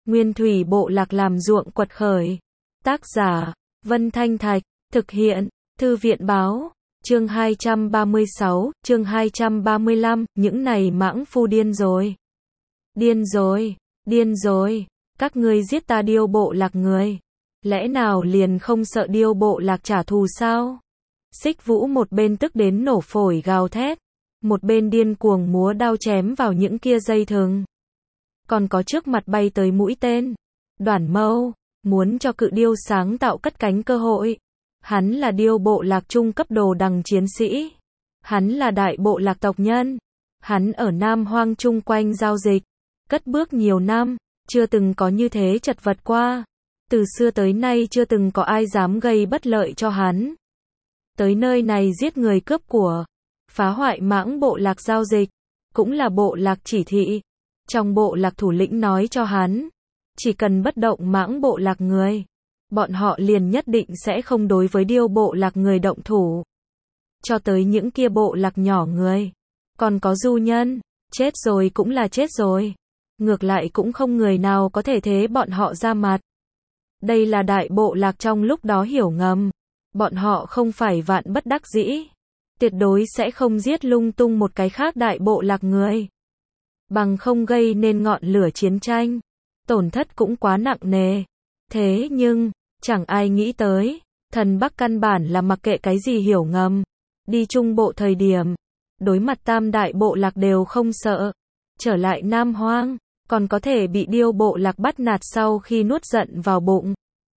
Nguyên thủy bộ lạc làm ruộng quật khởi. Tác giả, Vân Thanh Thạch, thực hiện, Thư viện báo, chương 236, chương 235, những này mãng phu điên rồi. Điên rồi, điên rồi, các ngươi giết ta Điêu bộ lạc người. Lẽ nào liền không sợ Điêu bộ lạc trả thù sao? Xích Vũ một bên tức đến nổ phổi gào thét, một bên điên cuồng múa đao chém vào những kia dây thừng. Còn có trước mặt bay tới mũi tên. Đoản Mâu, muốn cho cự điêu sáng tạo cất cánh cơ hội. Hắn là Điêu bộ lạc trung cấp đồ đằng chiến sĩ. Hắn là đại bộ lạc tộc nhân. Hắn ở Nam Hoang chung quanh giao dịch, cất bước nhiều năm, chưa từng có như thế chật vật qua. Từ xưa tới nay chưa từng có ai dám gây bất lợi cho hắn. Tới nơi này giết người cướp của, phá hoại mãng bộ lạc giao dịch, cũng là bộ lạc chỉ thị. Trong bộ lạc thủ lĩnh nói cho hắn, chỉ cần bất động mãng bộ lạc người, bọn họ liền nhất định sẽ không đối với Điêu bộ lạc người động thủ. Cho tới những kia bộ lạc nhỏ người, còn có du nhân, chết rồi cũng là chết rồi. Ngược lại cũng không người nào có thể thế bọn họ ra mặt. Đây là đại bộ lạc trong lúc đó hiểu ngầm. Bọn họ không phải vạn bất đắc dĩ, tuyệt đối sẽ không giết lung tung một cái khác đại bộ lạc người. Bằng không gây nên ngọn lửa chiến tranh, tổn thất cũng quá nặng nề. Thế nhưng, chẳng ai nghĩ tới, thần Bắc căn bản là mặc kệ cái gì hiểu ngầm. Đi Trung Bộ thời điểm, đối mặt tam đại bộ lạc đều không sợ. Trở lại Nam Hoang, còn có thể bị Điêu bộ lạc bắt nạt sau khi nuốt giận vào bụng.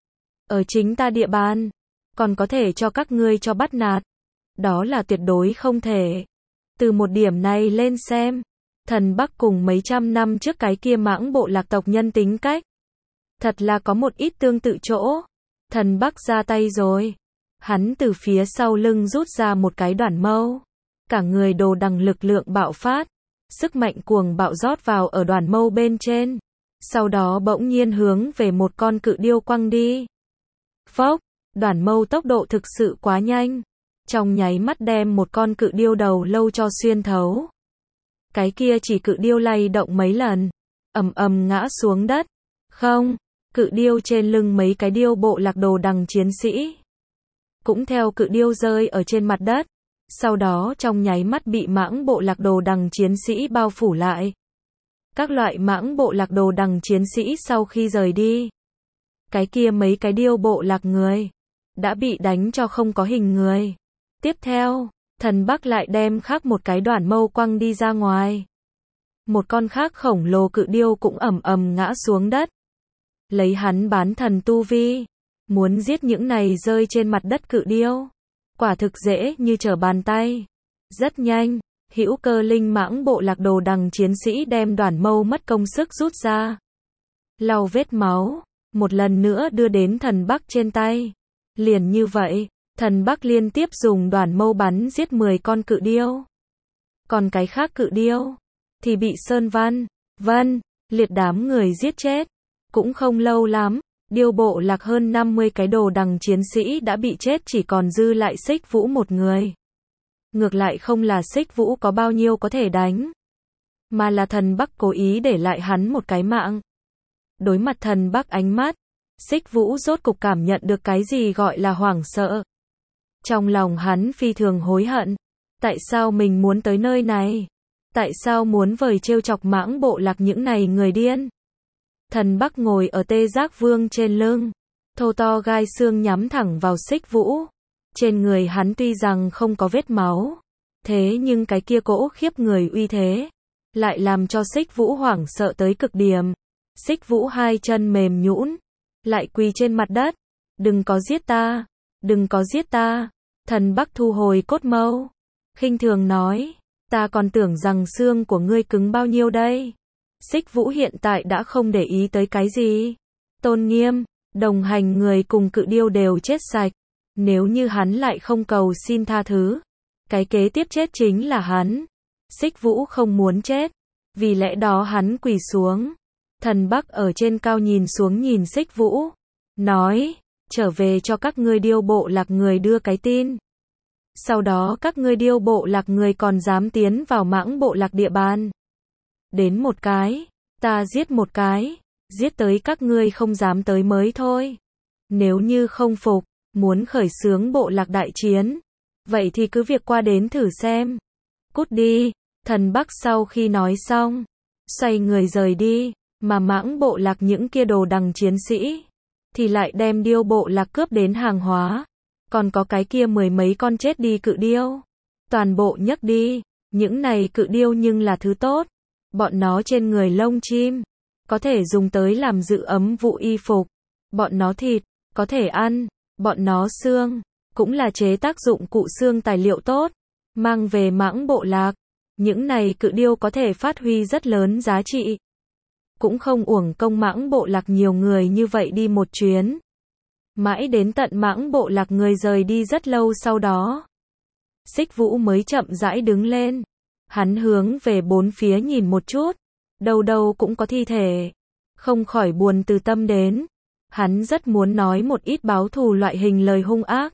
Ở chính ta địa bàn, còn có thể cho các ngươi cho bắt nạt. Đó là tuyệt đối không thể. Từ một điểm này lên xem, thần Bắc cùng mấy trăm năm trước cái kia mãng bộ lạc tộc nhân tính cách. Thật là có một ít tương tự chỗ. Thần Bắc ra tay rồi. Hắn từ phía sau lưng rút ra một cái Đoản Mâu. Cả người đồ đằng lực lượng bạo phát. Sức mạnh cuồng bạo rót vào ở Đoản Mâu bên trên. Sau đó bỗng nhiên hướng về một con cự điêu quăng đi. Phốc, Đoản Mâu tốc độ thực sự quá nhanh. Trong nháy mắt đem một con cự điêu đầu lâu cho xuyên thấu. Cái kia chỉ cự điêu lay động mấy lần, ầm ầm ngã xuống đất. Không, cự điêu trên lưng mấy cái Điêu bộ lạc đồ đằng chiến sĩ cũng theo cự điêu rơi ở trên mặt đất. Sau đó trong nháy mắt bị mãng bộ lạc đồ đằng chiến sĩ bao phủ lại. Các loại mãng bộ lạc đồ đằng chiến sĩ sau khi rời đi, cái kia mấy cái Điêu bộ lạc người đã bị đánh cho không có hình người. Tiếp theo, thần Bắc lại đem khác một cái Đoản Mâu quăng đi ra ngoài. Một con khác khổng lồ cự điêu cũng ầm ầm ngã xuống đất. Lấy hắn bán thần tu vi, muốn giết những này rơi trên mặt đất cự điêu, quả thực dễ như trở bàn tay. Rất nhanh, Hữu Cơ Linh mãng bộ lạc đồ đằng chiến sĩ đem Đoản Mâu mất công sức rút ra, lau vết máu, một lần nữa đưa đến thần Bắc trên tay. Liền như vậy, thần Bắc liên tiếp dùng Đoản Mâu bắn giết 10 con cự điêu. Còn cái khác cự điêu thì bị Sơn Văn, Vân, Liệt đám người giết chết. Cũng không lâu lắm, Điêu bộ lạc hơn 50 cái đồ đằng chiến sĩ đã bị chết, chỉ còn dư lại Xích Vũ một người. Ngược lại không là Xích Vũ có bao nhiêu có thể đánh, mà là thần Bắc cố ý để lại hắn một cái mạng. Đối mặt thần Bắc ánh mắt, Xích Vũ rốt cục cảm nhận được cái gì gọi là hoảng sợ. Trong lòng hắn phi thường hối hận. Tại sao mình muốn tới nơi này? Tại sao muốn vời trêu chọc mãng bộ lạc những này người điên? Thần Bắc ngồi ở Tê Giác Vương trên lưng, thô to gai xương nhắm thẳng vào Xích Vũ. Trên người hắn tuy rằng không có vết máu, thế nhưng cái kia cỗ khiếp người uy thế lại làm cho Xích Vũ hoảng sợ tới cực điểm. Xích Vũ hai chân mềm nhũn, lại quỳ trên mặt đất. Đừng có giết ta, đừng có giết ta. Thần Bắc thu hồi cốt mâu, khinh thường nói, ta còn tưởng rằng xương của ngươi cứng bao nhiêu đây. Xích Vũ hiện tại đã không để ý tới cái gì. Tôn nghiêm, đồng hành người cùng cự điêu đều chết sạch. Nếu như hắn lại không cầu xin tha thứ, cái kế tiếp chết chính là hắn. Xích Vũ không muốn chết, vì lẽ đó hắn quỳ xuống. Thần Bắc ở trên cao nhìn xuống nhìn Xích Vũ, nói, trở về cho các ngươi Điêu bộ lạc người đưa cái tin. Sau đó các ngươi Điêu bộ lạc người còn dám tiến vào mãng bộ lạc địa bàn. Đến một cái, ta giết một cái. giết tới các ngươi không dám tới mới thôi. Nếu như không phục, muốn khởi xướng bộ lạc đại chiến, vậy thì cứ việc qua đến thử xem. Cút đi, thần Bắc sau khi nói xong, xoay người rời đi, mà Mãng bộ lạc những kia đồ đằng chiến sĩ, thì lại đem Điêu bộ lạc cướp đến hàng hóa. Còn có cái kia 10 mấy con chết đi cự điêu, toàn bộ nhấc đi. Những này cự điêu nhưng là thứ tốt, bọn nó trên người lông chim, có thể dùng tới làm giữ ấm vụ y phục, bọn nó thịt, có thể ăn, bọn nó xương, cũng là chế tác dụng cụ xương tài liệu tốt, mang về Mãng bộ lạc. Những này cự điêu có thể phát huy rất lớn giá trị. Cũng không uổng công Mãng bộ lạc nhiều người như vậy đi một chuyến. Mãi đến tận Mãng bộ lạc người rời đi rất lâu sau đó, Xích Vũ mới chậm rãi đứng lên. Hắn hướng về bốn phía nhìn một chút, đâu đâu cũng có thi thể, không khỏi buồn từ tâm đến. Hắn rất muốn nói một ít báo thù loại hình lời hung ác.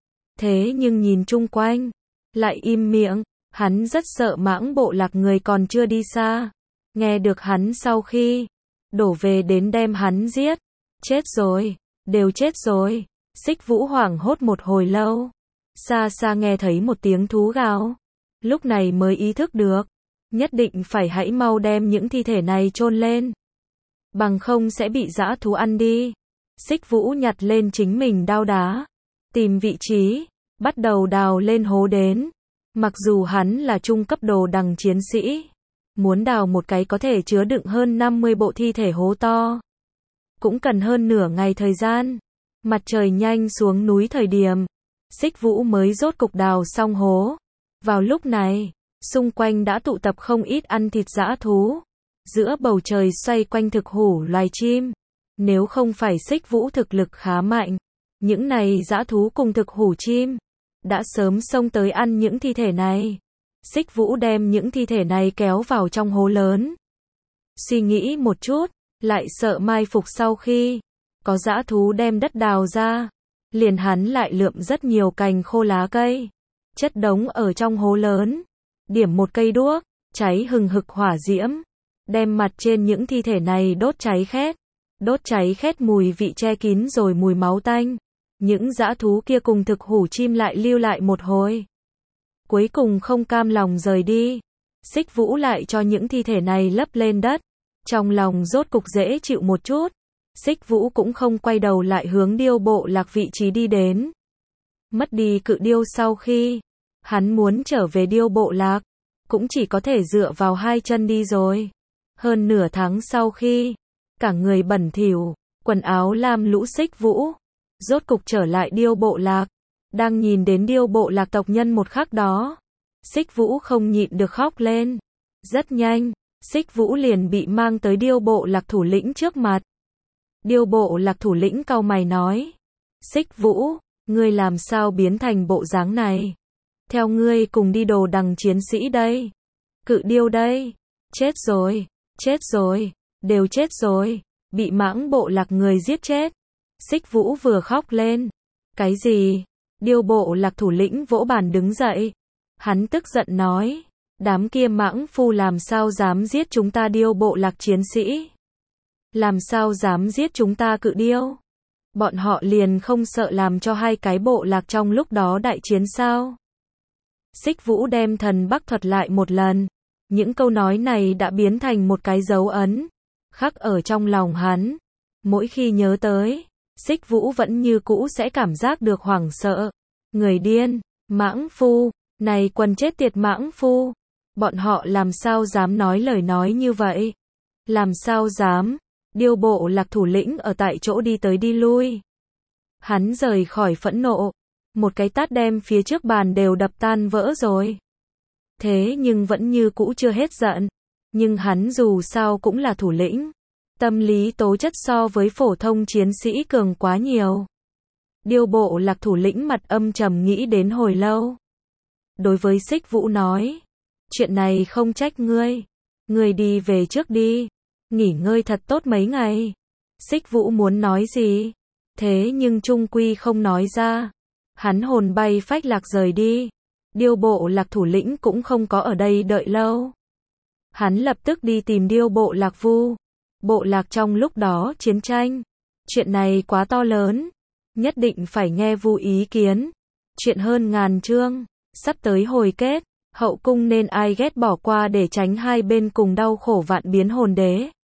Thế nhưng nhìn chung quanh, lại im miệng. Hắn rất sợ Mãng bộ lạc người còn chưa đi xa, nghe được hắn sau khi đổ về đến đem hắn giết. Chết rồi, đều chết rồi. Xích Vũ hoảng hốt một hồi lâu, xa xa nghe thấy một tiếng thú gào, lúc này mới ý thức được, nhất định phải hãy mau đem những thi thể này chôn lên, bằng không sẽ bị dã thú ăn đi. Xích Vũ nhặt lên chính mình đao đá, tìm vị trí, bắt đầu đào lên hố đến. Mặc dù hắn là trung cấp đồ đằng chiến sĩ, muốn đào một cái có thể chứa đựng hơn 50 bộ thi thể hố to, cũng cần hơn nửa ngày thời gian. Mặt trời nhanh xuống núi thời điểm, Xích Vũ mới rốt cục đào xong hố. Vào lúc này, xung quanh đã tụ tập không ít ăn thịt dã thú. Giữa bầu trời xoay quanh thực hủ loài chim. Nếu không phải Xích Vũ thực lực khá mạnh, những này dã thú cùng thực hủ chim đã sớm xông tới ăn những thi thể này. Xích Vũ đem những thi thể này kéo vào trong hố lớn. Suy nghĩ một chút, lại sợ mai phục sau khi có dã thú đem đất đào ra, liền hắn lại lượm rất nhiều cành khô lá cây, chất đống ở trong hố lớn, điểm một cây đuốc, cháy hừng hực hỏa diễm, đem mặt trên những thi thể này đốt cháy khét. Đốt cháy khét mùi vị che kín rồi mùi máu tanh. Những dã thú kia cùng thực hủ chim lại lưu lại một hồi, cuối cùng không cam lòng rời đi. Xích Vũ lại cho những thi thể này lấp lên đất, trong lòng rốt cục dễ chịu một chút. Xích Vũ cũng không quay đầu lại hướng Điêu bộ lạc vị trí đi đến. Mất đi cự điêu sau khi hắn muốn trở về Điêu bộ lạc, cũng chỉ có thể dựa vào hai chân đi rồi. Hơn nửa tháng sau khi cả người bẩn thỉu, quần áo lam lũ Xích Vũ rốt cục trở lại Điêu bộ lạc. Đang nhìn đến Điêu bộ lạc tộc nhân một khắc đó, Xích Vũ không nhịn được khóc lên. Rất nhanh, Xích Vũ liền bị mang tới Điêu bộ lạc thủ lĩnh trước mặt. Điêu bộ lạc thủ lĩnh cau mày nói: Xích Vũ, ngươi làm sao biến thành bộ dáng này? Theo ngươi cùng đi đồ đằng chiến sĩ đây, cự điêu đây, chết rồi, đều chết rồi, bị Mãng bộ lạc người giết chết. Xích Vũ vừa khóc lên. Cái gì? Điêu bộ lạc thủ lĩnh vỗ bàn đứng dậy. Hắn tức giận nói: đám kia mãng phu làm sao dám giết chúng ta Điêu bộ lạc chiến sĩ? Làm sao dám giết chúng ta cự điêu? Bọn họ liền không sợ làm cho hai cái bộ lạc trong lúc đó đại chiến sao? Xích Vũ đem thần Bắc thuật lại một lần. Những câu nói này đã biến thành một cái dấu ấn, khắc ở trong lòng hắn. Mỗi khi nhớ tới, Xích Vũ vẫn như cũ sẽ cảm giác được hoảng sợ. Người điên, mãng phu, này quần chết tiệt mãng phu. Bọn họ làm sao dám nói lời nói như vậy? Làm sao dám? Điêu bộ lạc thủ lĩnh ở tại chỗ đi tới đi lui. Hắn rời khỏi phẫn nộ, một cái tát đem phía trước bàn đều đập tan vỡ rồi. Thế nhưng vẫn như cũ chưa hết giận. Nhưng hắn dù sao cũng là thủ lĩnh, tâm lý tố chất so với phổ thông chiến sĩ cường quá nhiều. Điêu bộ lạc thủ lĩnh mặt âm trầm nghĩ đến hồi lâu. Đối với Xích Vũ nói: chuyện này không trách ngươi. Ngươi đi về trước đi, nghỉ ngơi thật tốt mấy ngày. Xích Vũ muốn nói gì, thế nhưng chung quy không nói ra. Hắn hồn bay phách lạc rời đi. Điêu bộ lạc thủ lĩnh cũng không có ở đây đợi lâu. Hắn lập tức đi tìm Điêu bộ lạc Vu. bộ lạc trong lúc đó chiến tranh. Chuyện này quá to lớn, nhất định phải nghe Vu ý kiến. Chuyện hơn ngàn chương, sắp tới hồi kết, hậu cung nên ai ghét bỏ qua để tránh hai bên cùng đau khổ vạn biến hồn đế.